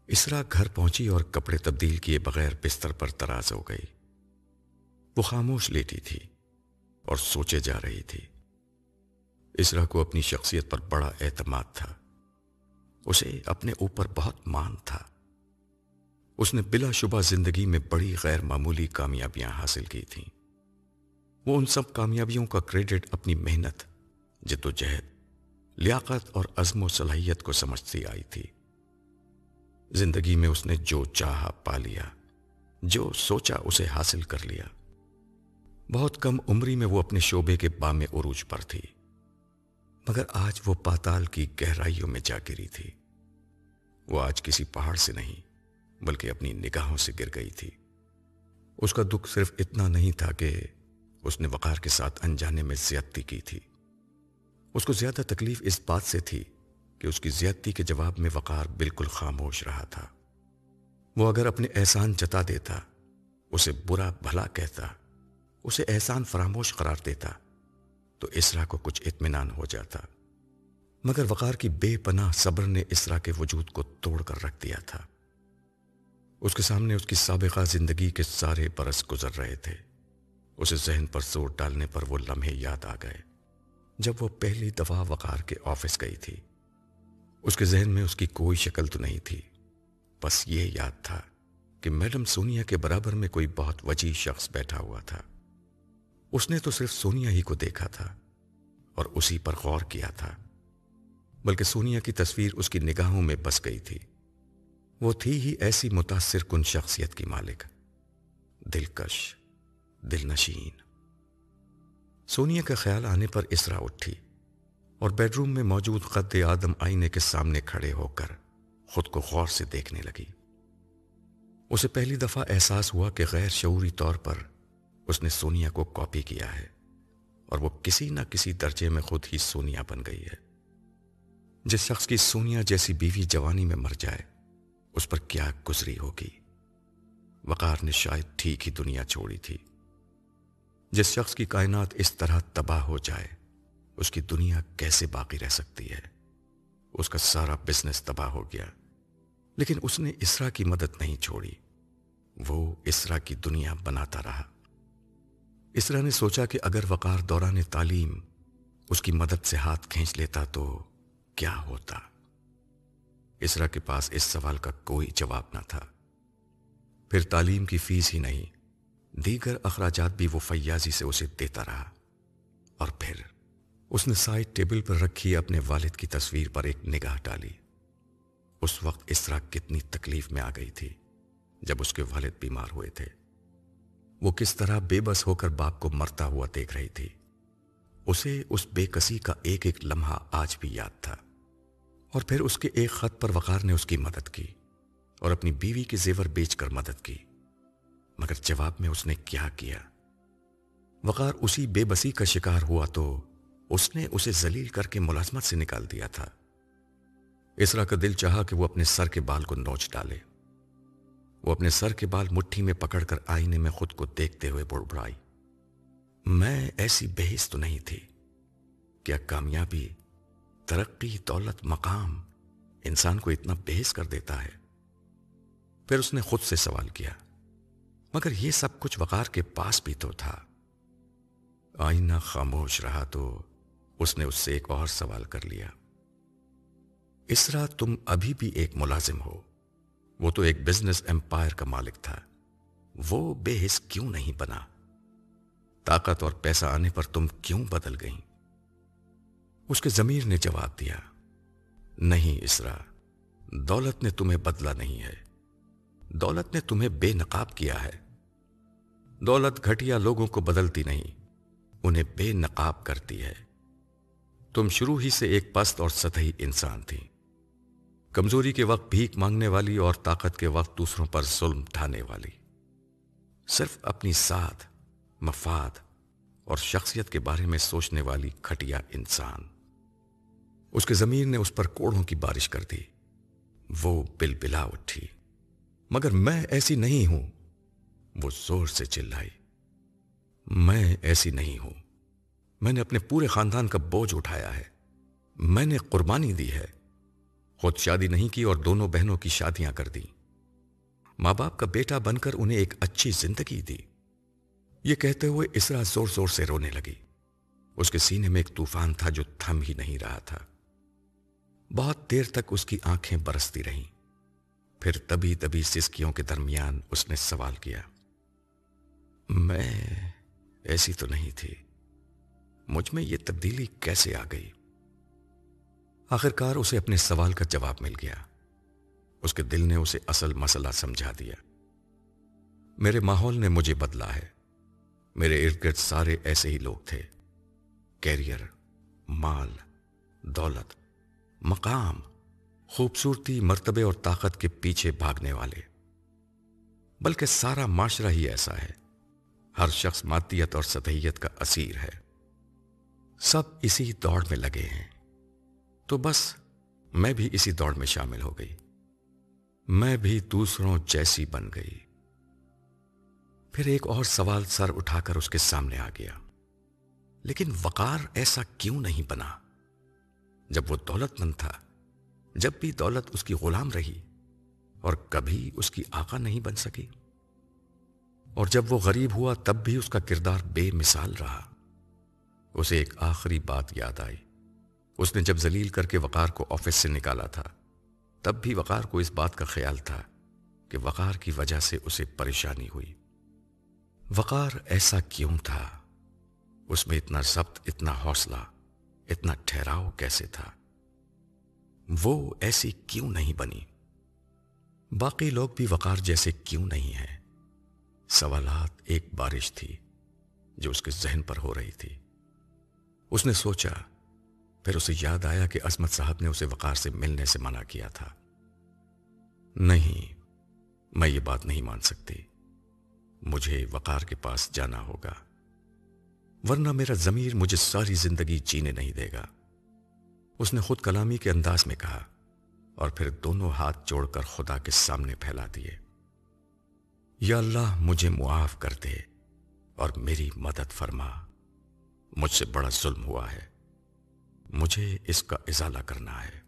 اسرا گھر پہنچی اور کپڑے تبدیل کیے بغیر بستر پر طراز ہو گئی۔ وہ خاموش لیٹی تھی اور سوچے جا رہی تھی۔ اسرا کو اپنی شخصیت پر بڑا اعتماد تھا، اسے اپنے اوپر بہت مان تھا۔ اس نے بلا شبہ زندگی میں بڑی غیر معمولی کامیابیاں حاصل کی تھیں۔ وہ ان سب کامیابیوں کا کریڈٹ اپنی محنت، جدوجہد، لیاقت اور عزم و صلاحیت کو سمجھتی آئی تھی۔ زندگی میں اس نے جو چاہا پا لیا، جو سوچا اسے حاصل کر لیا۔ بہت کم عمری میں وہ اپنے شعبے کے بام عروج پر تھی، مگر آج وہ پاتال کی گہرائیوں میں جا گری تھی۔ وہ آج کسی پہاڑ سے نہیں بلکہ اپنی نگاہوں سے گر گئی تھی۔ اس کا دکھ صرف اتنا نہیں تھا کہ اس نے وقار کے ساتھ انجانے میں زیادتی کی تھی۔ اس کو زیادہ تکلیف اس بات سے تھی کہ اس کی زیادتی کے جواب میں وقار بالکل خاموش رہا تھا۔ وہ اگر اپنے احسان جتا دیتا، اسے برا بھلا کہتا، اسے احسان فراموش قرار دیتا، تو اسرا کو کچھ اطمینان ہو جاتا۔ مگر وقار کی بے پناہ صبر نے اسرا کے وجود کو توڑ کر رکھ دیا تھا۔ اس کے سامنے اس کی سابقہ زندگی کے سارے برس گزر رہے تھے۔ اسے ذہن پر زور ڈالنے پر وہ لمحے یاد آ گئے جب وہ پہلی دفعہ وقار کے آفس گئی تھی۔ اس کے ذہن میں اس کی کوئی شکل تو نہیں تھی، بس یہ یاد تھا کہ میڈم سونیا کے برابر میں کوئی بہت وجیح شخص بیٹھا ہوا تھا۔ اس نے تو صرف سونیا ہی کو دیکھا تھا اور اسی پر غور کیا تھا، بلکہ سونیا کی تصویر اس کی نگاہوں میں بس گئی تھی۔ وہ تھی ہی ایسی متاثر کن شخصیت کی مالک، دلکش، دلنشین۔ سونیا کا خیال آنے پر اسرا اٹھی اور بیڈ روم میں موجود قد آدم آئینے کے سامنے کھڑے ہو کر خود کو غور سے دیکھنے لگی۔ اسے پہلی دفعہ احساس ہوا کہ غیر شعوری طور پر اس نے سونیا کو کاپی کیا ہے اور وہ کسی نہ کسی درجے میں خود ہی سونیا بن گئی ہے۔ جس شخص کی سونیا جیسی بیوی جوانی میں مر جائے، اس پر کیا گزری ہوگی۔ وقار نے شاید ٹھیک ہی دنیا چھوڑی تھی۔ جس شخص کی کائنات اس طرح تباہ ہو جائے، اس کی دنیا کیسے باقی رہ سکتی ہے؟ اس کا سارا بزنس تباہ ہو گیا، لیکن اس نے اسرا کی مدد نہیں چھوڑی۔ وہ اسرا کی دنیا بناتا رہا۔ اسرا نے سوچا کہ اگر وقار دوران تعلیم اس کی مدد سے ہاتھ کھینچ لیتا تو کیا ہوتا؟ اسرا کے پاس اس سوال کا کوئی جواب نہ تھا۔ پھر تعلیم کی فیس ہی نہیں، دیگر اخراجات بھی وہ فیاضی سے اسے دیتا رہا۔ اور پھر اس نے سائڈ ٹیبل پر رکھی اپنے والد کی تصویر پر ایک نگاہ ڈالی۔ اس وقت اسرا کتنی تکلیف میں آ گئی تھی جب اس کے والد بیمار ہوئے تھے۔ وہ کس طرح بے بس ہو کر باپ کو مرتا ہوا دیکھ رہی تھی۔ اسے اس بے کسی کا ایک ایک لمحہ آج بھی یاد تھا۔ اور پھر اس کے ایک خط پر وقار نے اس کی مدد کی اور اپنی بیوی کے زیور بیچ کر مدد کی، مگر جواب میں اس نے کیا کیا؟ وقار اسی بے بسی کا شکار ہوا تو اس نے اسے ذلیل کر کے ملازمت سے نکال دیا تھا۔ اسرا کا دل چاہا کہ وہ اپنے سر کے بال کو نوچ ڈالے۔ وہ اپنے سر کے بال مٹھی میں پکڑ کر آئینے میں خود کو دیکھتے ہوئے بڑبڑائی، میں ایسی بےحس تو نہیں تھی۔ کیا کامیابی، ترقی، دولت، مقام انسان کو اتنا بےحس کر دیتا ہے؟ پھر اس نے خود سے سوال کیا، مگر یہ سب کچھ وقار کے پاس بھی تو تھا۔ آئینہ خاموش رہا تو اس نے اس سے ایک اور سوال کر لیا، اسرا تم ابھی بھی ایک ملازم ہو، وہ تو ایک بزنس امپائر کا مالک تھا، وہ بے حس کیوں نہیں بنا؟ طاقت اور پیسہ آنے پر تم کیوں بدل گئیں؟ اس کے ضمیر نے جواب دیا، نہیں اسرا، دولت نے تمہیں بدلا نہیں ہے، دولت نے تمہیں بے نقاب کیا ہے۔ دولت گھٹیا لوگوں کو بدلتی نہیں، انہیں بے نقاب کرتی ہے۔ تم شروع ہی سے ایک پست اور سطحی انسان تھی، کمزوری کے وقت بھیک مانگنے والی اور طاقت کے وقت دوسروں پر ظلم ڈھانے والی، صرف اپنی ذات، مفاد اور شخصیت کے بارے میں سوچنے والی گھٹیا انسان۔ اس کے ضمیر نے اس پر کوڑوں کی بارش کر دی۔ وہ بلبلا اٹھی، مگر میں ایسی نہیں ہوں، وہ زور سے چلائی، میں ایسی نہیں ہوں، میں نے اپنے پورے خاندان کا بوجھ اٹھایا ہے، میں نے قربانی دی ہے، خود شادی نہیں کی اور دونوں بہنوں کی شادیاں کر دی، ماں باپ کا بیٹا بن کر انہیں ایک اچھی زندگی دی۔ یہ کہتے ہوئے اسرا زور زور سے رونے لگی۔ اس کے سینے میں ایک طوفان تھا جو تھم ہی نہیں رہا تھا۔ بہت دیر تک اس کی آنکھیں برستی رہیں، پھر تبھی تبھی سسکیوں کے درمیان اس نے سوال کیا، میں ایسی تو نہیں تھی، مجھ میں یہ تبدیلی کیسے آ گئی؟ آخرکار اسے اپنے سوال کا جواب مل گیا۔ اس کے دل نے اسے اصل مسئلہ سمجھا دیا۔ میرے ماحول نے مجھے بدلا ہے۔ میرے ارد گرد سارے ایسے ہی لوگ تھے، کیریئر، مال، دولت، مقام، خوبصورتی، مرتبے اور طاقت کے پیچھے بھاگنے والے۔ بلکہ سارا معاشرہ ہی ایسا ہے۔ ہر شخص مادیت اور سطحیت کا اسیر ہے۔ سب اسی دوڑ میں لگے ہیں۔ تو بس میں بھی اسی دوڑ میں شامل ہو گئی۔ میں بھی دوسروں جیسی بن گئی۔ پھر ایک اور سوال سر اٹھا کر اس کے سامنے آ گیا، لیکن وقار ایسا کیوں نہیں بنا؟ جب وہ دولت مند تھا، جب بھی دولت اس کی غلام رہی اور کبھی اس کی آقا نہیں بن سکی، اور جب وہ غریب ہوا تب بھی اس کا کردار بے مثال رہا۔ اسے ایک آخری بات یاد آئی۔ اس نے جب ذلیل کر کے وقار کو آفس سے نکالا تھا، تب بھی وقار کو اس بات کا خیال تھا کہ وقار کی وجہ سے اسے پریشانی ہوئی۔ وقار ایسا کیوں تھا؟ اس میں اتنا ضبط، اتنا حوصلہ، اتنا ٹھہراؤ کیسے تھا؟ وہ ایسی کیوں نہیں بنی؟ باقی لوگ بھی وقار جیسے کیوں نہیں ہیں؟ سوالات ایک بارش تھی جو اس کے ذہن پر ہو رہی تھی۔ اس نے سوچا، پھر اسے یاد آیا کہ عظمت صاحب نے اسے وقار سے ملنے سے منع کیا تھا۔ نہیں، میں یہ بات نہیں مان سکتی، مجھے وقار کے پاس جانا ہوگا، ورنہ میرا ضمیر مجھے ساری زندگی جینے نہیں دے گا۔ اس نے خود کلامی کے انداز میں کہا، اور پھر دونوں ہاتھ جوڑ کر خدا کے سامنے پھیلا دیے۔ یا اللہ، مجھے معاف کر دے اور میری مدد فرما۔ مجھ سے بڑا ظلم ہوا ہے، مجھے اس کا ازالہ کرنا ہے۔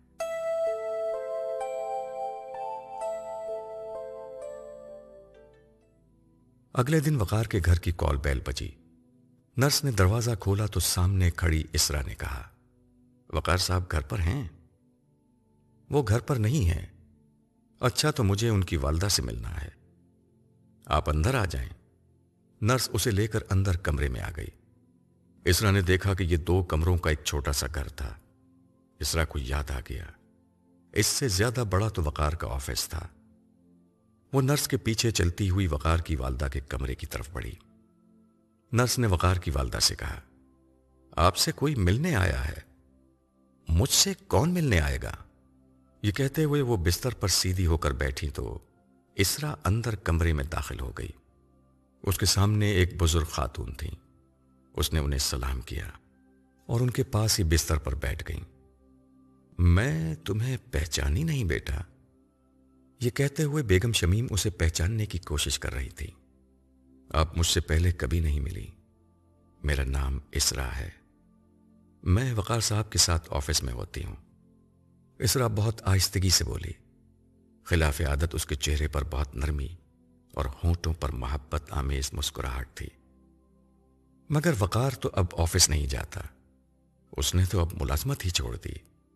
اگلے دن وقار کے گھر کی کال بیل بجی۔ نرس نے دروازہ کھولا تو سامنے کھڑی اسرا نے کہا، وقار صاحب گھر پر ہیں؟ وہ گھر پر نہیں ہیں۔ اچھا، تو مجھے ان کی والدہ سے ملنا ہے۔ آپ اندر آ جائیں۔ نرس اسے لے کر اندر کمرے میں آ گئی۔ اسرا نے دیکھا کہ یہ 2 کمروں کا ایک چھوٹا سا گھر تھا۔ اسرا کو یاد آ گیا، اس سے زیادہ بڑا تو وقار کا آفس تھا۔ وہ نرس کے پیچھے چلتی ہوئی وقار کی والدہ کے کمرے کی طرف بڑھی۔ نرس نے وقار کی والدہ سے کہا، آپ سے کوئی ملنے آیا ہے؟ مجھ سے کون ملنے آئے گا؟ یہ کہتے ہوئے وہ بستر پر سیدھی ہو کر بیٹھی تو اسرا اندر کمرے میں داخل ہو گئی۔ اس کے سامنے ایک بزرگ خاتون تھیں۔ اس نے انہیں سلام کیا اور ان کے پاس ہی بستر پر بیٹھ گئیں۔ میں تمہیں پہچانی نہیں بیٹا، یہ کہتے ہوئے بیگم شمیم اسے پہچاننے کی کوشش کر رہی تھی۔ آپ مجھ سے پہلے کبھی نہیں ملی۔ میرا نام اسرا ہے، میں وقار صاحب کے ساتھ آفس میں ہوتی ہوں۔ اسرا بہت آہستگی سے بولی۔ خلاف عادت اس کے چہرے پر بہت نرمی اور ہونٹوں پر محبت آمیز مسکراہٹ تھی۔ مگر وقار تو اب آفس نہیں جاتا، اس نے تو اب ملازمت ہی چھوڑ دی۔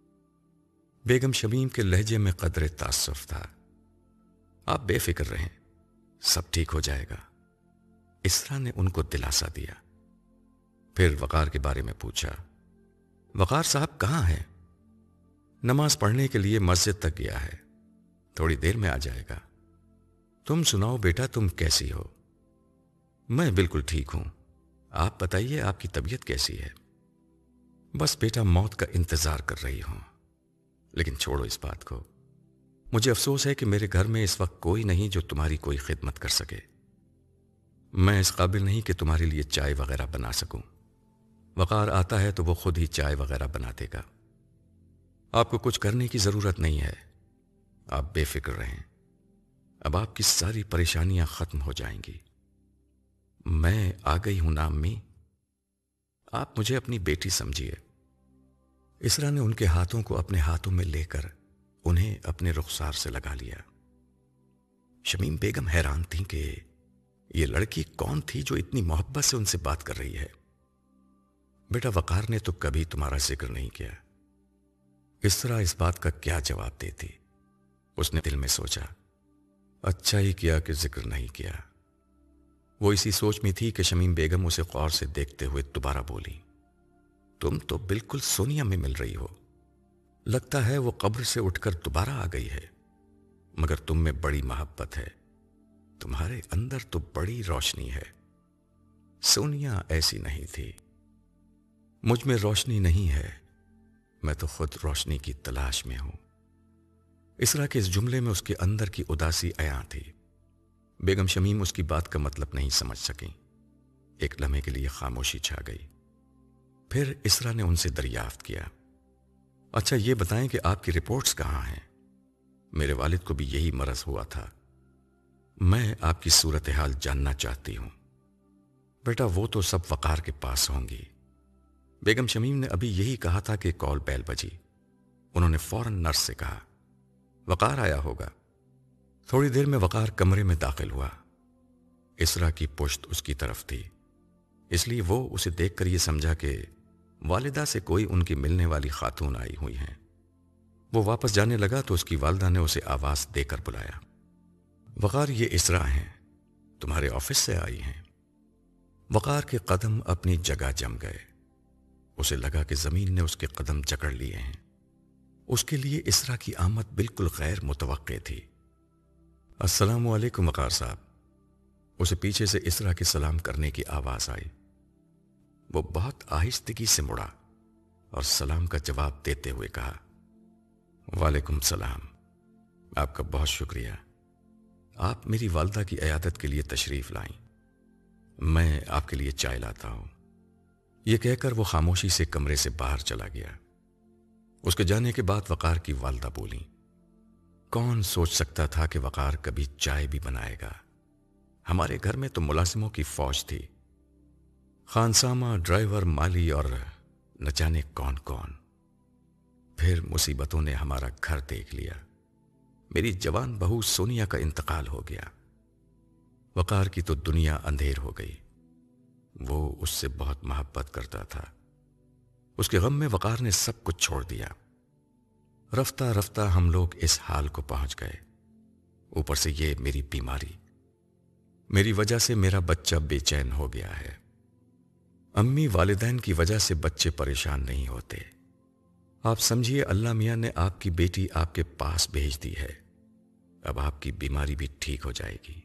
بیگم شمیم کے لہجے میں قدر تعصف تھا۔ آپ بے فکر رہیں، سب ٹھیک ہو جائے گا، اسرا نے ان کو دلاسا دیا۔ پھر وقار کے بارے میں پوچھا، وقار صاحب کہاں ہیں؟ نماز پڑھنے کے لیے مسجد تک گیا ہے، تھوڑی دیر میں آ جائے گا۔ تم سناؤ بیٹا، تم کیسی ہو؟ میں بالکل ٹھیک ہوں، آپ بتائیے آپ کی طبیعت کیسی ہے؟ بس بیٹا موت کا انتظار کر رہی ہوں، لیکن چھوڑو اس بات کو۔ مجھے افسوس ہے کہ میرے گھر میں اس وقت کوئی نہیں جو تمہاری کوئی خدمت کر سکے۔ میں اس قابل نہیں کہ تمہارے لیے چائے وغیرہ بنا سکوں۔ وقار آتا ہے تو وہ خود ہی چائے وغیرہ بنا دے گا۔ آپ کو کچھ کرنے کی ضرورت نہیں ہے، آپ بے فکر رہیں، اب آپ کی ساری پریشانیاں ختم ہو جائیں گی۔ میں آ گئی ہوں نا امی، آپ مجھے اپنی بیٹی سمجھیے۔ اسرا نے ان کے ہاتھوں کو اپنے ہاتھوں میں لے کر انہیں اپنے رخسار سے لگا لیا۔ شمیم بیگم حیران تھیں کہ یہ لڑکی کون تھی جو اتنی محبت سے ان سے بات کر رہی ہے۔ بیٹا وقار نے تو کبھی تمہارا ذکر نہیں کیا، اس طرح اس بات کا کیا جواب دیتی؟ اس نے دل میں سوچا، اچھا ہی کیا کہ ذکر نہیں کیا۔ وہ اسی سوچ میں تھی کہ شمیم بیگم اسے غور سے دیکھتے ہوئے دوبارہ بولی، تم تو بالکل سونیا میں مل رہی ہو، لگتا ہے وہ قبر سے اٹھ کر دوبارہ آ گئی ہے، مگر تم میں بڑی محبت ہے، تمہارے اندر تو بڑی روشنی ہے۔ سونیا ایسی نہیں تھی۔ مجھ میں روشنی نہیں ہے، میں تو خود روشنی کی تلاش میں ہوں۔ اسرا کے اس جملے میں اس کے اندر کی اداسی عیاں تھی۔ بیگم شمیم اس کی بات کا مطلب نہیں سمجھ سکیں۔ ایک لمحے کے لیے خاموشی چھا گئی۔ پھر اسرا نے ان سے دریافت کیا، اچھا یہ بتائیں کہ آپ کی رپورٹس کہاں ہیں؟ میرے والد کو بھی یہی مرض ہوا تھا، میں آپ کی صورتحال جاننا چاہتی ہوں۔ بیٹا وہ تو سب وقار کے پاس ہوں گی۔ بیگم شمیم نے ابھی یہی کہا تھا کہ کال بیل بجی۔ انہوں نے فوراً نرس سے کہا، وقار آیا ہوگا۔ تھوڑی دیر میں وقار کمرے میں داخل ہوا۔ اسرا کی پشت اس کی طرف تھی، اس لیے وہ اسے دیکھ کر یہ سمجھا کہ والدہ سے کوئی ان کی ملنے والی خاتون آئی ہوئی ہیں۔ وہ واپس جانے لگا تو اس کی والدہ نے اسے آواز دے کر بلایا، وقار یہ اسرا ہیں، تمہارے آفس سے آئی ہیں۔ وقار کے قدم اپنی جگہ جم گئے۔ اسے لگا کہ زمین نے اس کے قدم جکڑ لیے ہیں۔ اس کے لیے اسرا کی آمد بالکل غیر متوقع تھی۔ السلام علیکم وقار صاحب۔ اسے پیچھے سے اسرا کے سلام کرنے کی آواز آئی۔ وہ بہت آہستگی سے مڑا اور سلام کا جواب دیتے ہوئے کہا، وعلیکم السلام، آپ کا بہت شکریہ، آپ میری والدہ کی عیادت کے لیے تشریف لائیں، میں آپ کے لیے چائے لاتا ہوں۔ یہ کہہ کر وہ خاموشی سے کمرے سے باہر چلا گیا۔ اس کے جانے کے بعد وقار کی والدہ بولی، کون سوچ سکتا تھا کہ وقار کبھی چائے بھی بنائے گا؟ ہمارے گھر میں تو ملازموں کی فوج تھی، خانسامہ، ڈرائیور، مالی اور نہ جانے کون کون۔ پھر مصیبتوں نے ہمارا گھر دیکھ لیا، میری جوان بہو سونیا کا انتقال ہو گیا۔ وقار کی تو دنیا اندھیر ہو گئی۔ وہ اس سے بہت محبت کرتا تھا۔ اس کے غم میں وقار نے سب کچھ چھوڑ دیا۔ رفتہ رفتہ ہم لوگ اس حال کو پہنچ گئے، اوپر سے یہ میری بیماری، میری وجہ سے میرا بچہ بے چین ہو گیا ہے۔ امی والدین کی وجہ سے بچے پریشان نہیں ہوتے۔ آپ سمجھیے اللہ میاں نے آپ کی بیٹی آپ کے پاس بھیج دی ہے، اب آپ کی بیماری بھی ٹھیک ہو جائے گی۔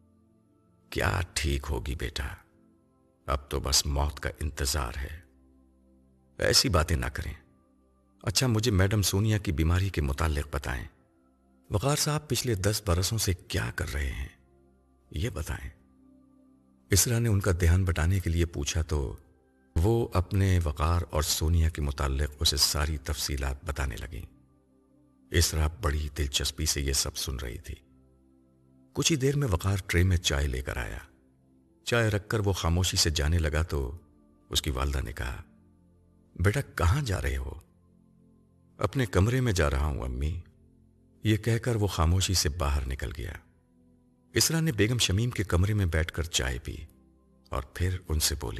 کیا ٹھیک ہوگی بیٹا، اب تو بس موت کا انتظار ہے۔ ایسی باتیں نہ کریں۔ اچھا مجھے میڈم سونیا کی بیماری کے متعلق بتائیں۔ وقار صاحب پچھلے 10 برسوں سے کیا کر رہے ہیں یہ بتائیں۔ اسرا نے ان کا دھیان بٹانے کے لیے پوچھا تو وہ اپنے وقار اور سونیا کے متعلق اسے ساری تفصیلات بتانے لگیں۔ اسرا بڑی دلچسپی سے یہ سب سن رہی تھی۔ کچھ ہی دیر میں وقار ٹرے میں چائے لے کر آیا۔ چائے رکھ کر وہ خاموشی سے جانے لگا تو اس کی والدہ نے کہا، بیٹا کہاں جا رہے ہو؟ اپنے کمرے میں جا رہا ہوں امی، یہ کہہ کر وہ خاموشی سے باہر نکل گیا۔ اسرا نے بیگم شمیم کے کمرے میں بیٹھ کر چائے پی اور پھر ان سے بولی،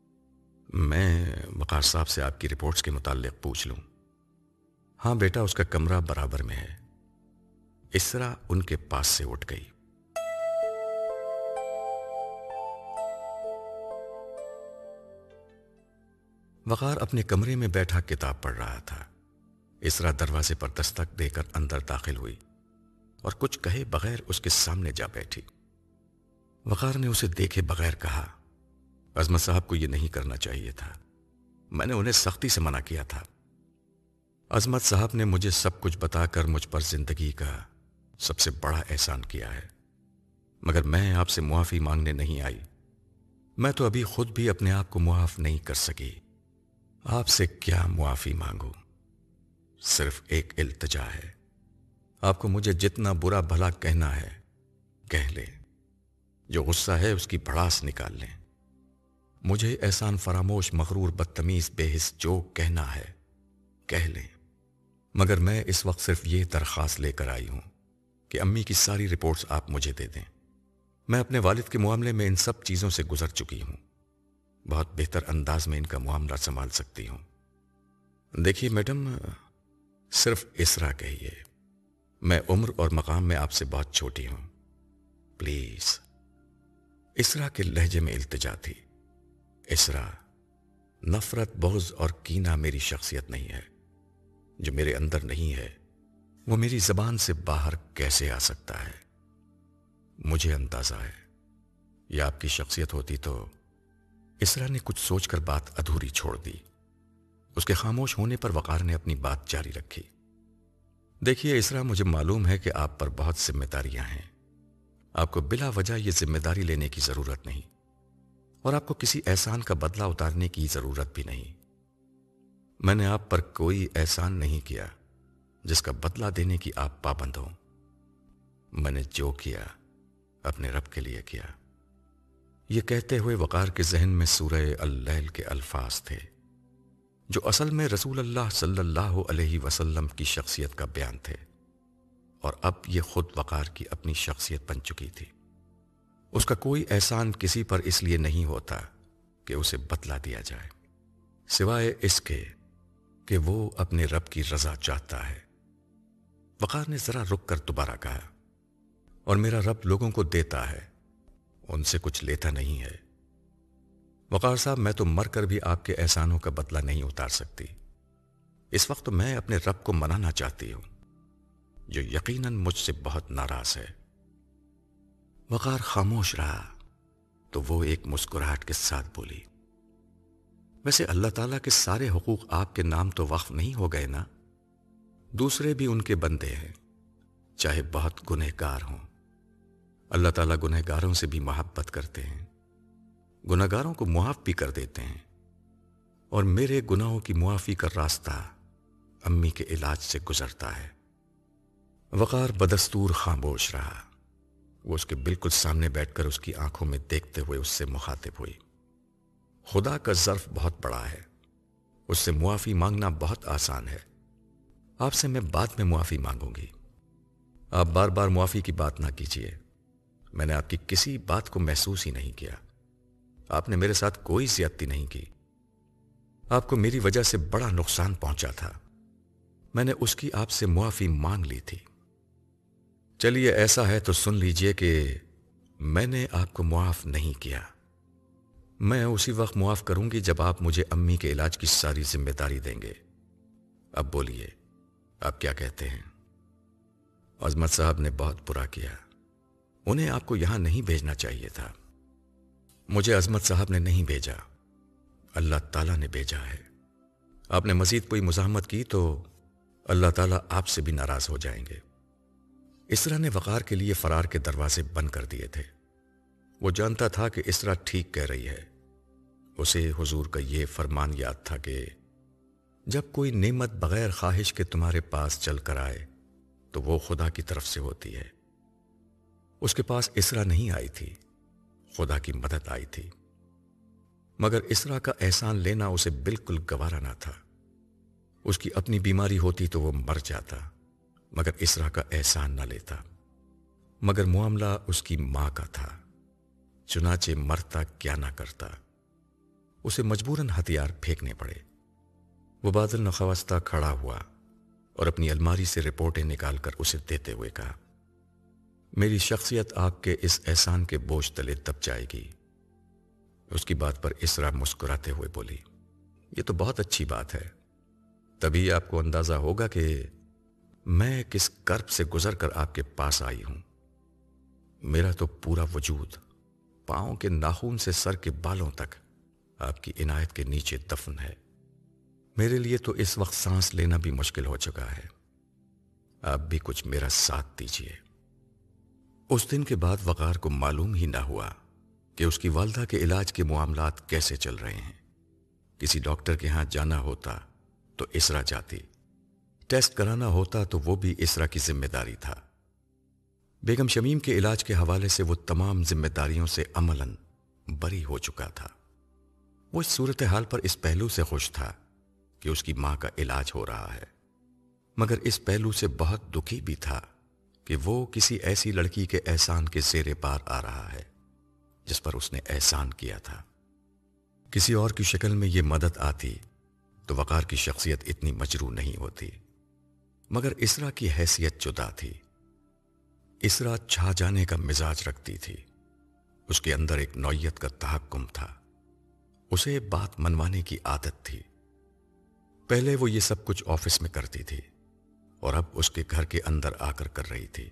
میں وقار صاحب سے آپ کی رپورٹس کے متعلق پوچھ لوں؟ ہاں بیٹا، اس کا کمرہ برابر میں ہے۔ اسرا ان کے پاس سے اٹھ گئی۔ وقار اپنے کمرے میں بیٹھا کتاب پڑھ رہا تھا۔ اسرا دروازے پر دستک دے کر اندر داخل ہوئی اور کچھ کہے بغیر اس کے سامنے جا بیٹھی۔ وقار نے اسے دیکھے بغیر کہا، عظمت صاحب کو یہ نہیں کرنا چاہیے تھا، میں نے انہیں سختی سے منع کیا تھا۔ عظمت صاحب نے مجھے سب کچھ بتا کر مجھ پر زندگی کا سب سے بڑا احسان کیا ہے، مگر میں آپ سے معافی مانگنے نہیں آئی۔ میں تو ابھی خود بھی اپنے آپ کو معاف نہیں کر سکی، آپ سے کیا معافی مانگوں؟ صرف ایک التجا ہے، آپ کو مجھے جتنا برا بھلا کہنا ہے کہہ لیں، جو غصہ ہے اس کی بھڑاس نکال لیں، مجھے احسان فراموش، مغرور، بدتمیز، بے حس جو کہنا ہے کہہ لیں، مگر میں اس وقت صرف یہ درخواست لے کر آئی ہوں کہ امی کی ساری رپورٹس آپ مجھے دے دیں۔ میں اپنے والد کے معاملے میں ان سب چیزوں سے گزر چکی ہوں، بہت بہتر انداز میں ان کا معاملہ سنبھال سکتی ہوں۔ دیکھیے میڈم، صرف اسرا کہیے، میں عمر اور مقام میں آپ سے بہت چھوٹی ہوں، پلیز۔ اسرا کے لہجے میں التجا تھی۔ اسرا، نفرت، بغض اور کینہ میری شخصیت نہیں ہے۔ جو میرے اندر نہیں ہے وہ میری زبان سے باہر کیسے آ سکتا ہے؟ مجھے اندازہ ہے یہ آپ کی شخصیت ہوتی تو۔ اسرا نے کچھ سوچ کر بات ادھوری چھوڑ دی۔ اس کے خاموش ہونے پر وقار نے اپنی بات جاری رکھی۔ دیکھیے اسرا، مجھے معلوم ہے کہ آپ پر بہت ذمہ داریاں ہیں۔ آپ کو بلا وجہ یہ ذمہ داری لینے کی ضرورت نہیں، اور آپ کو کسی احسان کا بدلہ اتارنے کی ضرورت بھی نہیں۔ میں نے آپ پر کوئی احسان نہیں کیا جس کا بدلہ دینے کی آپ پابند ہوں۔ میں نے جو کیا اپنے رب کے لیے کیا۔ یہ کہتے ہوئے وقار کے ذہن میں سورہ اللیل کے الفاظ تھے جو اصل میں رسول اللہ صلی اللہ علیہ وسلم کی شخصیت کا بیان تھے، اور اب یہ خود وقار کی اپنی شخصیت بن چکی تھی۔ اس کا کوئی احسان کسی پر اس لیے نہیں ہوتا کہ اسے بدلہ دیا جائے، سوائے اس کے کہ وہ اپنے رب کی رضا چاہتا ہے۔ وقار نے ذرا رک کر دوبارہ کہا، اور میرا رب لوگوں کو دیتا ہے، ان سے کچھ لیتا نہیں ہے۔ وقار صاحب، میں تو مر کر بھی آپ کے احسانوں کا بدلہ نہیں اتار سکتی۔ اس وقت میں اپنے رب کو منانا چاہتی ہوں جو یقیناً مجھ سے بہت ناراض ہے۔ وقار خاموش رہا تو وہ ایک مسکراہٹ کے ساتھ بولی، ویسے اللہ تعالیٰ کے سارے حقوق آپ کے نام تو وقف نہیں ہو گئے نا؟ دوسرے بھی ان کے بندے ہیں، چاہے بہت گنہگار ہوں۔ اللہ تعالیٰ گنہگاروں سے بھی محبت کرتے ہیں، گنہگاروں کو معاف بھی کر دیتے ہیں، اور میرے گناہوں کی معافی کا راستہ امی کے علاج سے گزرتا ہے۔ وقار بدستور خاموش رہا۔ وہ اس کے بالکل سامنے بیٹھ کر اس کی آنکھوں میں دیکھتے ہوئے اس سے مخاطب ہوئی۔ خدا کا ظرف بہت بڑا ہے، اس سے معافی مانگنا بہت آسان ہے۔ آپ سے میں بعد میں معافی مانگوں گی، آپ بار بار معافی کی بات نہ کیجیے۔ میں نے آپ کی کسی بات کو محسوس ہی نہیں کیا، آپ نے میرے ساتھ کوئی زیادتی نہیں کی۔ آپ کو میری وجہ سے بڑا نقصان پہنچا تھا، میں نے اس کی آپ سے معافی مانگ لی تھی۔ چلیے ایسا ہے تو سن لیجئے کہ میں نے آپ کو معاف نہیں کیا۔ میں اسی وقت معاف کروں گی جب آپ مجھے امی کے علاج کی ساری ذمہ داری دیں گے۔ اب بولیے، آپ کیا کہتے ہیں؟ عظمت صاحب نے بہت برا کیا، انہیں آپ کو یہاں نہیں بھیجنا چاہیے تھا۔ مجھے عظمت صاحب نے نہیں بھیجا، اللہ تعالیٰ نے بھیجا ہے۔ آپ نے مزید کوئی مزاحمت کی تو اللہ تعالیٰ آپ سے بھی ناراض ہو جائیں گے۔ اسرا نے وقار کے لیے فرار کے دروازے بند کر دیے تھے۔ وہ جانتا تھا کہ اسرا ٹھیک کہہ رہی ہے۔ اسے حضور کا یہ فرمان یاد تھا کہ جب کوئی نعمت بغیر خواہش کے تمہارے پاس چل کر آئے تو وہ خدا کی طرف سے ہوتی ہے۔ اس کے پاس اسرا نہیں آئی تھی، خدا کی مدد آئی تھی۔ مگر اسرا کا احسان لینا اسے بالکل گوارا نہ تھا۔ اس کی اپنی بیماری ہوتی تو وہ مر جاتا، مگر اسرا کا احسان نہ لیتا۔ مگر معاملہ اس کی ماں کا تھا، چنانچہ مرتا کیا نہ کرتا، اسے مجبوراً ہتھیار پھینکنے پڑے۔ وہ بادل نخواستہ کھڑا ہوا اور اپنی الماری سے رپورٹیں نکال کر اسے دیتے ہوئے کہا، میری شخصیت آپ کے اس احسان کے بوجھ تلے دب جائے گی۔ اس کی بات پر اسرا مسکراتے ہوئے بولی، یہ تو بہت اچھی بات ہے، تبھی آپ کو اندازہ ہوگا کہ میں کس کرب سے گزر کر آپ کے پاس آئی ہوں۔ میرا تو پورا وجود، پاؤں کے ناخن سے سر کے بالوں تک آپ کی عنایت کے نیچے دفن ہے۔ میرے لیے تو اس وقت سانس لینا بھی مشکل ہو چکا ہے، آپ بھی کچھ میرا ساتھ دیجیے۔ اس دن کے بعد وقار کو معلوم ہی نہ ہوا کہ اس کی والدہ کے علاج کے معاملات کیسے چل رہے ہیں۔ کسی ڈاکٹر کے ہاں جانا ہوتا تو اسرا جاتی، ٹیسٹ کرانا ہوتا تو وہ بھی اسرا کی ذمہ داری تھا۔ بیگم شمیم کے علاج کے حوالے سے وہ تمام ذمہ داریوں سے عملاً بری ہو چکا تھا۔ وہ اس صورتحال پر اس پہلو سے خوش تھا کہ اس کی ماں کا علاج ہو رہا ہے، مگر اس پہلو سے بہت دکھی بھی تھا کہ وہ کسی ایسی لڑکی کے احسان کے زیر پار آ رہا ہے جس پر اس نے احسان کیا تھا۔ کسی اور کی شکل میں یہ مدد آتی تو وقار کی شخصیت اتنی مجروح نہیں ہوتی، مگر اسرا کی حیثیت جدا تھی۔ اسرا چھا جانے کا مزاج رکھتی تھی، اس کے اندر ایک نوعیت کا تحکم تھا، اسے بات منوانے کی عادت تھی۔ پہلے وہ یہ سب کچھ آفس میں کرتی تھی اور اب اس کے گھر کے اندر آ کر رہی تھی۔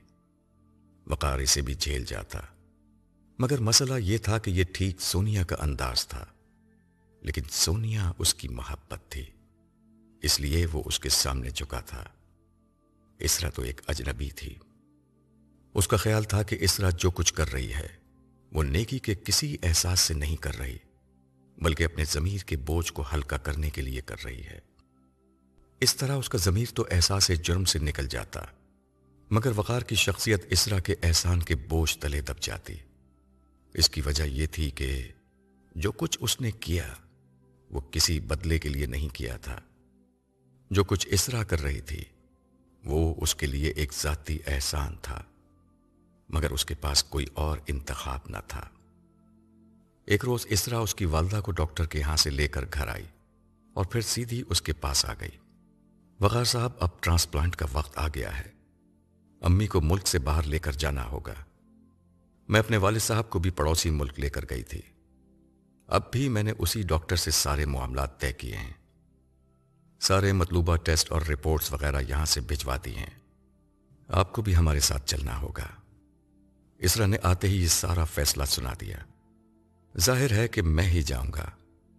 وقار اسے بھی جھیل جاتا، مگر مسئلہ یہ تھا کہ یہ ٹھیک سونیا کا انداز تھا، لیکن سونیا اس کی محبت تھی، اس لیے وہ اس کے سامنے جھکا تھا۔ اسرا تو ایک اجنبی تھی، اس کا خیال تھا کہ اسرا جو کچھ کر رہی ہے وہ نیکی کے کسی احساس سے نہیں کر رہی، بلکہ اپنے ضمیر کے بوجھ کو ہلکا کرنے کے لیے کر رہی ہے۔ اس طرح اس کا ضمیر تو احساس جرم سے نکل جاتا، مگر وقار کی شخصیت اسرا کے احسان کے بوجھ تلے دب جاتی۔ اس کی وجہ یہ تھی کہ جو کچھ اس نے کیا وہ کسی بدلے کے لیے نہیں کیا تھا۔ جو کچھ اسرا کر رہی تھی وہ اس کے لیے ایک ذاتی احسان تھا، مگر اس کے پاس کوئی اور انتخاب نہ تھا۔ ایک روز اسرا اس کی والدہ کو ڈاکٹر کے ہاں سے لے کر گھر آئی اور پھر سیدھی اس کے پاس آ گئی۔ وقار صاحب، اب ٹرانسپلانٹ کا وقت آ گیا ہے، امی کو ملک سے باہر لے کر جانا ہوگا۔ میں اپنے والد صاحب کو بھی پڑوسی ملک لے کر گئی تھی، اب بھی میں نے اسی ڈاکٹر سے سارے معاملات طے کیے ہیں، سارے مطلوبہ ٹیسٹ اور رپورٹس وغیرہ یہاں سے بھجوا دی ہیں، آپ کو بھی ہمارے ساتھ چلنا ہوگا۔ اسرا نے آتے ہی یہ سارا فیصلہ سنا دیا۔ ظاہر ہے کہ میں ہی جاؤں گا،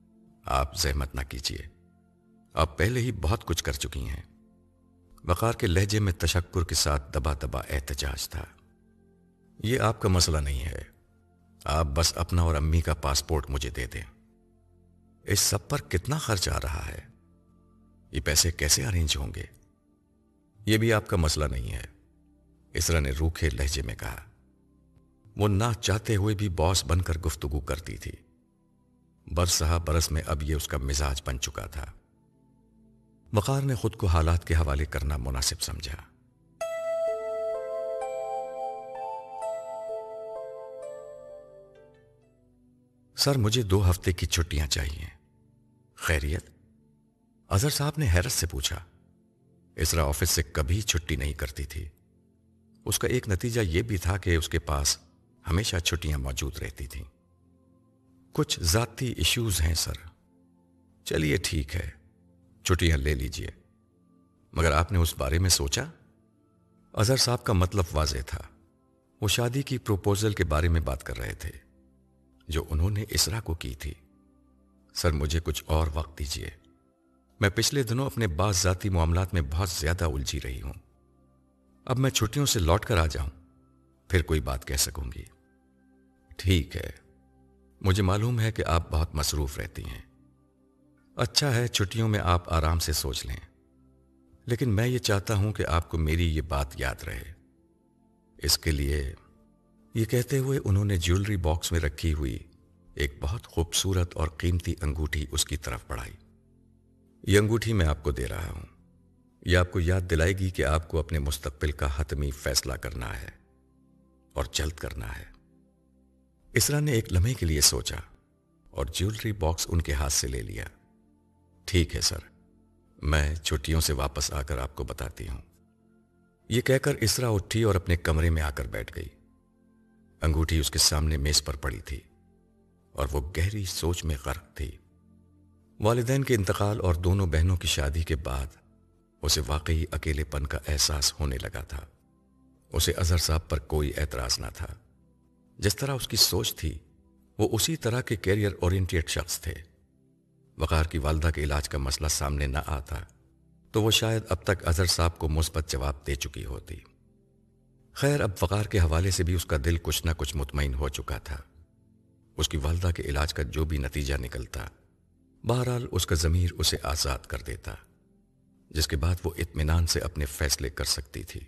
آپ زحمت نہ کیجیے، آپ پہلے ہی بہت کچھ کر چکی ہیں۔ وقار کے لہجے میں تشکر کے ساتھ دبا دبا احتجاج تھا۔ یہ آپ کا مسئلہ نہیں ہے، آپ بس اپنا اور امی کا پاسپورٹ مجھے دے دیں۔ اس سب پر کتنا خرچ آ رہا ہے، یہ پیسے کیسے ارینج ہوں گے؟ یہ بھی آپ کا مسئلہ نہیں ہے، اسرا نے روکھے لہجے میں کہا۔ وہ نہ چاہتے ہوئے بھی باس بن کر گفتگو کرتی تھی، برسہ برس میں اب یہ اس کا مزاج بن چکا تھا۔ وقار نے خود کو حالات کے حوالے کرنا مناسب سمجھا۔ سر، مجھے 2 ہفتے کی چھٹیاں چاہیے۔ خیریت؟ اظہر صاحب نے حیرت سے پوچھا۔ اسرا آفس سے کبھی چھٹی نہیں کرتی تھی، اس کا ایک نتیجہ یہ بھی تھا کہ اس کے پاس ہمیشہ چھٹیاں موجود رہتی تھیں۔ کچھ ذاتی ایشوز ہیں سر۔ چلیے ٹھیک ہے، چھٹیاں لے لیجئے، مگر آپ نے اس بارے میں سوچا؟ اظہر صاحب کا مطلب واضح تھا، وہ شادی کی پروپوزل کے بارے میں بات کر رہے تھے جو انہوں نے اسرا کو کی تھی۔ سر، مجھے کچھ اور وقت دیجئے، میں پچھلے دنوں اپنے بعض ذاتی معاملات میں بہت زیادہ الجھی رہی ہوں، اب میں چھٹیوں سے لوٹ کر آ جاؤں پھر کوئی بات کہہ سکوں گی۔ ٹھیک ہے، مجھے معلوم ہے کہ آپ بہت مصروف رہتی ہیں، اچھا ہے چھٹیوں میں آپ آرام سے سوچ لیں، لیکن میں یہ چاہتا ہوں کہ آپ کو میری یہ بات یاد رہے، اس کے لیے۔ یہ کہتے ہوئے انہوں نے جیولری باکس میں رکھی ہوئی ایک بہت خوبصورت اور قیمتی انگوٹھی اس کی طرف بڑھائی۔ یہ انگوٹھی میں آپ کو دے رہا ہوں، یہ آپ کو یاد دلائے گی کہ آپ کو اپنے مستقبل کا حتمی فیصلہ کرنا ہے اور جلد کرنا ہے۔ اسرا نے ایک لمحے کے لیے سوچا اور جیولری باکس ان کے ہاتھ سے لے لیا۔ ٹھیک ہے سر، میں چھٹیوں سے واپس آ کر آپ کو بتاتی ہوں۔ یہ کہہ کر اسرا اٹھی اور اپنے کمرے میں آ کر بیٹھ گئی۔ انگوٹھی اس کے سامنے میز پر پڑی تھی اور وہ گہری سوچ میں غرق تھی۔ والدین کے انتقال اور دونوں بہنوں کی شادی کے بعد اسے واقعی اکیلے پن کا احساس ہونے لگا تھا۔ اسے اظہر صاحب پر کوئی اعتراض نہ تھا، جس طرح اس کی سوچ تھی وہ اسی طرح کے کیریئر اورینٹیڈ شخص تھے۔ وقار کی والدہ کے علاج کا مسئلہ سامنے نہ آتا تو وہ شاید اب تک اظہر صاحب کو مثبت جواب دے چکی ہوتی۔ خیر، اب وقار کے حوالے سے بھی اس کا دل کچھ نہ کچھ مطمئن ہو چکا تھا۔ اس کی والدہ کے علاج کا جو بھی نتیجہ نکلتا، بہرحال اس کا ضمیر اسے آزاد کر دیتا، جس کے بعد وہ اطمینان سے اپنے فیصلے کر سکتی تھی۔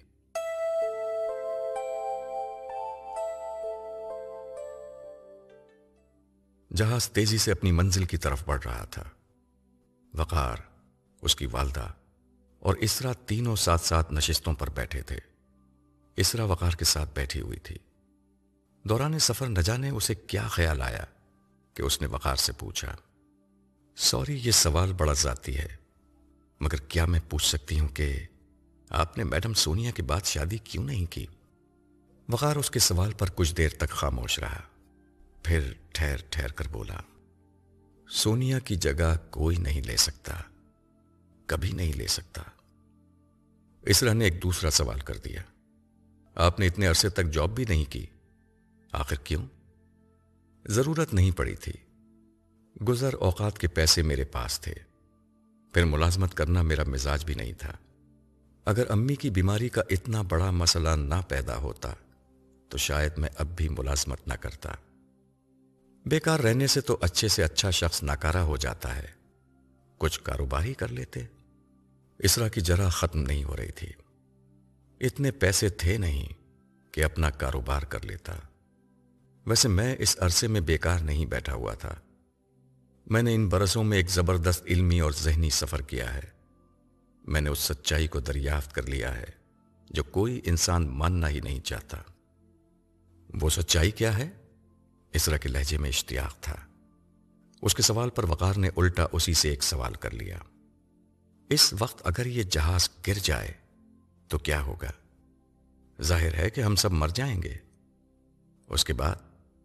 جہاز تیزی سے اپنی منزل کی طرف بڑھ رہا تھا۔ وقار، اس کی والدہ اور اسرا تینوں ساتھ ساتھ نشستوں پر بیٹھے تھے۔ اسرا وقار کے ساتھ بیٹھی ہوئی تھی۔ دوران سفر نہ جانے اسے کیا خیال آیا کہ اس نے وقار سے پوچھا، سوری یہ سوال بڑا ذاتی ہے، مگر کیا میں پوچھ سکتی ہوں کہ آپ نے میڈم سونیا کے بعد شادی کیوں نہیں کی؟ وقار اس کے سوال پر کچھ دیر تک خاموش رہا، پھر ٹھہر ٹھہر کر بولا، سونیا کی جگہ کوئی نہیں لے سکتا، کبھی نہیں لے سکتا۔ اسرا نے ایک دوسرا سوال کر دیا، آپ نے اتنے عرصے تک جاب بھی نہیں کی، آخر کیوں؟ ضرورت نہیں پڑی تھی، گزر اوقات کے پیسے میرے پاس تھے، پھر ملازمت کرنا میرا مزاج بھی نہیں تھا۔ اگر امی کی بیماری کا اتنا بڑا مسئلہ نہ پیدا ہوتا تو شاید میں اب بھی ملازمت نہ کرتا۔ بیکار رہنے سے تو اچھے سے اچھا شخص ناکارہ ہو جاتا ہے، کچھ کاروبار ہی کر لیتے۔ اسرا کی جرح ختم نہیں ہو رہی تھی۔ اتنے پیسے تھے نہیں کہ اپنا کاروبار کر لیتا۔ ویسے میں اس عرصے میں بیکار نہیں بیٹھا ہوا تھا، میں نے ان برسوں میں ایک زبردست علمی اور ذہنی سفر کیا ہے۔ میں نے اس سچائی کو دریافت کر لیا ہے جو کوئی انسان ماننا ہی نہیں چاہتا۔ وہ سچائی کیا ہے؟ اسرا کے لہجے میں اشتیاق تھا۔ اس کے سوال پر وقار نے الٹا اسی سے ایک سوال کر لیا، اس وقت اگر یہ جہاز گر جائے تو کیا ہوگا؟ ظاہر ہے کہ ہم سب مر جائیں گے۔ اس کے بعد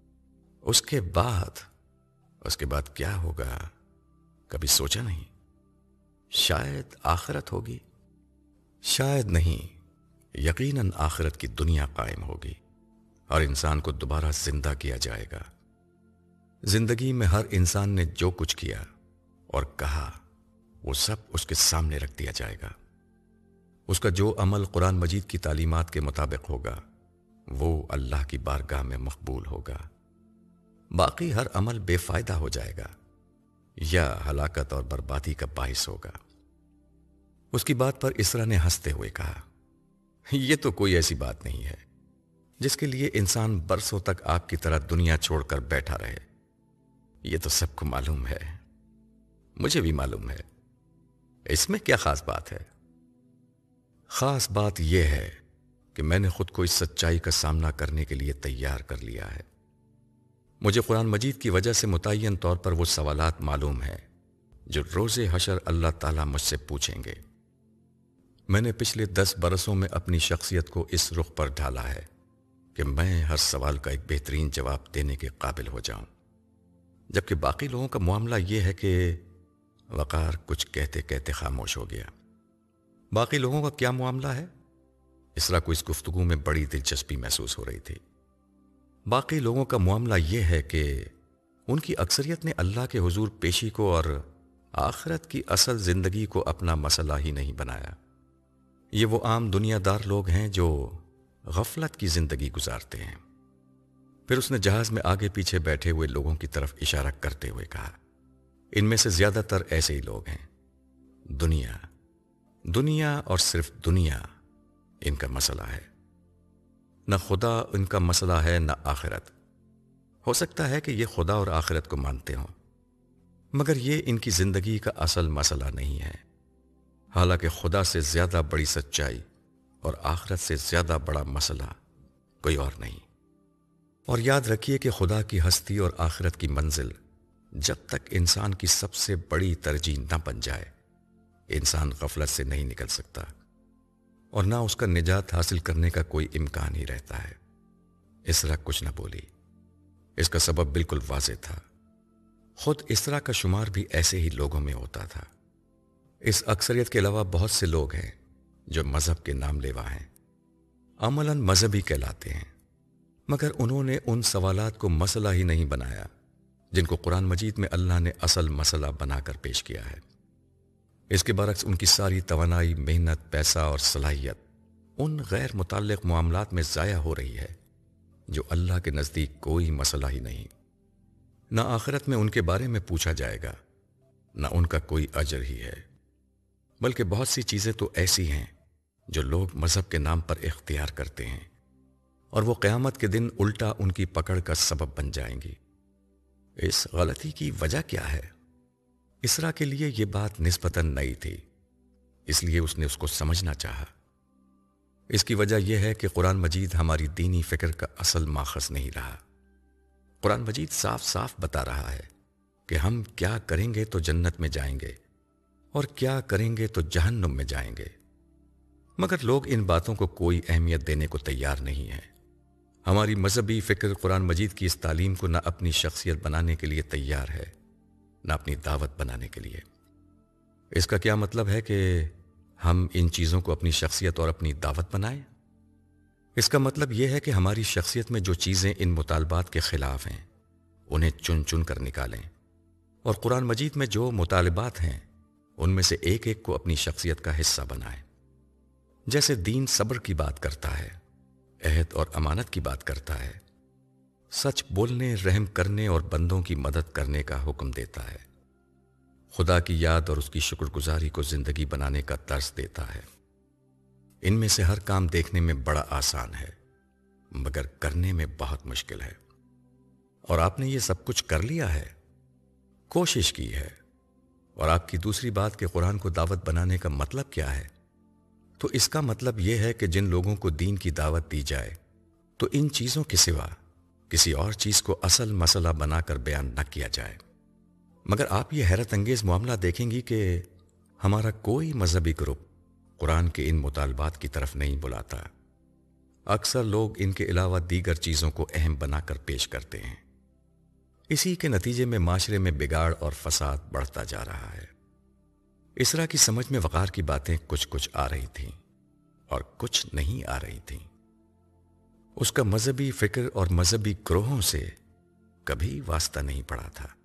کیا ہوگا؟ کبھی سوچا نہیں؟ شاید آخرت ہوگی، شاید نہیں، یقیناً آخرت کی دنیا قائم ہوگی اور انسان کو دوبارہ زندہ کیا جائے گا۔ زندگی میں ہر انسان نے جو کچھ کیا اور کہا وہ سب اس کے سامنے رکھ دیا جائے گا۔ اس کا جو عمل قرآن مجید کی تعلیمات کے مطابق ہوگا وہ اللہ کی بارگاہ میں مقبول ہوگا، باقی ہر عمل بے فائدہ ہو جائے گا یا ہلاکت اور بربادی کا باعث ہوگا۔ اس کی بات پر اسرا نے ہنستے ہوئے کہا، یہ تو کوئی ایسی بات نہیں ہے جس کے لیے انسان برسوں تک آپ کی طرح دنیا چھوڑ کر بیٹھا رہے۔ یہ تو سب کو معلوم ہے، مجھے بھی معلوم ہے، اس میں کیا خاص بات ہے؟ خاص بات یہ ہے کہ میں نے خود کو اس سچائی کا سامنا کرنے کے لیے تیار کر لیا ہے۔ مجھے قرآن مجید کی وجہ سے متعین طور پر وہ سوالات معلوم ہیں جو روز حشر اللہ تعالیٰ مجھ سے پوچھیں گے۔ میں نے پچھلے 10 برسوں میں اپنی شخصیت کو اس رخ پر ڈھالا ہے کہ میں ہر سوال کا ایک بہترین جواب دینے کے قابل ہو جاؤں، جبکہ باقی لوگوں کا معاملہ یہ ہے کہ وقار کچھ کہتے کہتے خاموش ہو گیا۔ باقی لوگوں کا کیا معاملہ ہے؟ اسرا کو اس گفتگو میں بڑی دلچسپی محسوس ہو رہی تھی۔ باقی لوگوں کا معاملہ یہ ہے کہ ان کی اکثریت نے اللہ کے حضور پیشی کو اور آخرت کی اصل زندگی کو اپنا مسئلہ ہی نہیں بنایا۔ یہ وہ عام دنیا دار لوگ ہیں جو غفلت کی زندگی گزارتے ہیں۔ پھر اس نے جہاز میں آگے پیچھے بیٹھے ہوئے لوگوں کی طرف اشارہ کرتے ہوئے کہا، ان میں سے زیادہ تر ایسے ہی لوگ ہیں۔ دنیا اور صرف دنیا ان کا مسئلہ ہے، نہ خدا ان کا مسئلہ ہے نہ آخرت۔ ہو سکتا ہے کہ یہ خدا اور آخرت کو مانتے ہوں، مگر یہ ان کی زندگی کا اصل مسئلہ نہیں ہے۔ حالانکہ خدا سے زیادہ بڑی سچائی اور آخرت سے زیادہ بڑا مسئلہ کوئی اور نہیں۔ اور یاد رکھیے کہ خدا کی ہستی اور آخرت کی منزل جب تک انسان کی سب سے بڑی ترجیح نہ بن جائے، انسان غفلت سے نہیں نکل سکتا اور نہ اس کا نجات حاصل کرنے کا کوئی امکان ہی رہتا ہے۔ اسرا کچھ نہ بولی۔ اس کا سبب بالکل واضح تھا، خود اسرا کا شمار بھی ایسے ہی لوگوں میں ہوتا تھا۔ اس اکثریت کے علاوہ بہت سے لوگ ہیں جو مذہب کے نام لیوا ہیں، عملاً مذہبی کہلاتے ہیں، مگر انہوں نے ان سوالات کو مسئلہ ہی نہیں بنایا جن کو قرآن مجید میں اللہ نے اصل مسئلہ بنا کر پیش کیا ہے۔ اس کے برعکس ان کی ساری توانائی، محنت، پیسہ اور صلاحیت ان غیر متعلق معاملات میں ضائع ہو رہی ہے جو اللہ کے نزدیک کوئی مسئلہ ہی نہیں۔ نہ آخرت میں ان کے بارے میں پوچھا جائے گا، نہ ان کا کوئی اجر ہی ہے، بلکہ بہت سی چیزیں تو ایسی ہیں جو لوگ مذہب کے نام پر اختیار کرتے ہیں اور وہ قیامت کے دن الٹا ان کی پکڑ کا سبب بن جائیں گی۔ اس غلطی کی وجہ کیا ہے؟ اسرا کے لیے یہ بات نسبتاً نئی تھی۔ اس لیے اس نے اس کو سمجھنا چاہا۔ اس کی وجہ یہ ہے کہ قرآن مجید ہماری دینی فکر کا اصل ماخذ نہیں رہا۔ قرآن مجید صاف صاف بتا رہا ہے کہ ہم کیا کریں گے تو جنت میں جائیں گے اور کیا کریں گے تو جہنم میں جائیں گے، مگر لوگ ان باتوں کو کوئی اہمیت دینے کو تیار نہیں ہیں۔ ہماری مذہبی فکر قرآن مجید کی اس تعلیم کو نہ اپنی شخصیت بنانے کے لیے تیار ہے، نہ اپنی دعوت بنانے کے لیے۔ اس کا کیا مطلب ہے کہ ہم ان چیزوں کو اپنی شخصیت اور اپنی دعوت بنائیں؟ اس کا مطلب یہ ہے کہ ہماری شخصیت میں جو چیزیں ان مطالبات کے خلاف ہیں انہیں چن چن کر نکالیں، اور قرآن مجید میں جو مطالبات ہیں ان میں سے ایک ایک کو اپنی شخصیت کا حصہ بنائیں۔ جیسے دین صبر کی بات کرتا ہے، عہد اور امانت کی بات کرتا ہے، سچ بولنے، رحم کرنے اور بندوں کی مدد کرنے کا حکم دیتا ہے، خدا کی یاد اور اس کی شکر گزاری کو زندگی بنانے کا درس دیتا ہے۔ ان میں سے ہر کام دیکھنے میں بڑا آسان ہے مگر کرنے میں بہت مشکل ہے، اور آپ نے یہ سب کچھ کر لیا ہے، کوشش کی ہے۔ اور آپ کی دوسری بات کہ قرآن کو دعوت بنانے کا مطلب کیا ہے، تو اس کا مطلب یہ ہے کہ جن لوگوں کو دین کی دعوت دی جائے تو ان چیزوں کے سوا کسی اور چیز کو اصل مسئلہ بنا کر بیان نہ کیا جائے۔ مگر آپ یہ حیرت انگیز معاملہ دیکھیں گی کہ ہمارا کوئی مذہبی گروپ قرآن کے ان مطالبات کی طرف نہیں بلاتا۔ اکثر لوگ ان کے علاوہ دیگر چیزوں کو اہم بنا کر پیش کرتے ہیں۔ اسی کے نتیجے میں معاشرے میں بگاڑ اور فساد بڑھتا جا رہا ہے۔ اسرا کی سمجھ میں وقار کی باتیں کچھ کچھ آ رہی تھیں اور کچھ نہیں آ رہی تھیں۔ اس کا مذہبی فکر اور مذہبی گروہوں سے کبھی واسطہ نہیں پڑا تھا۔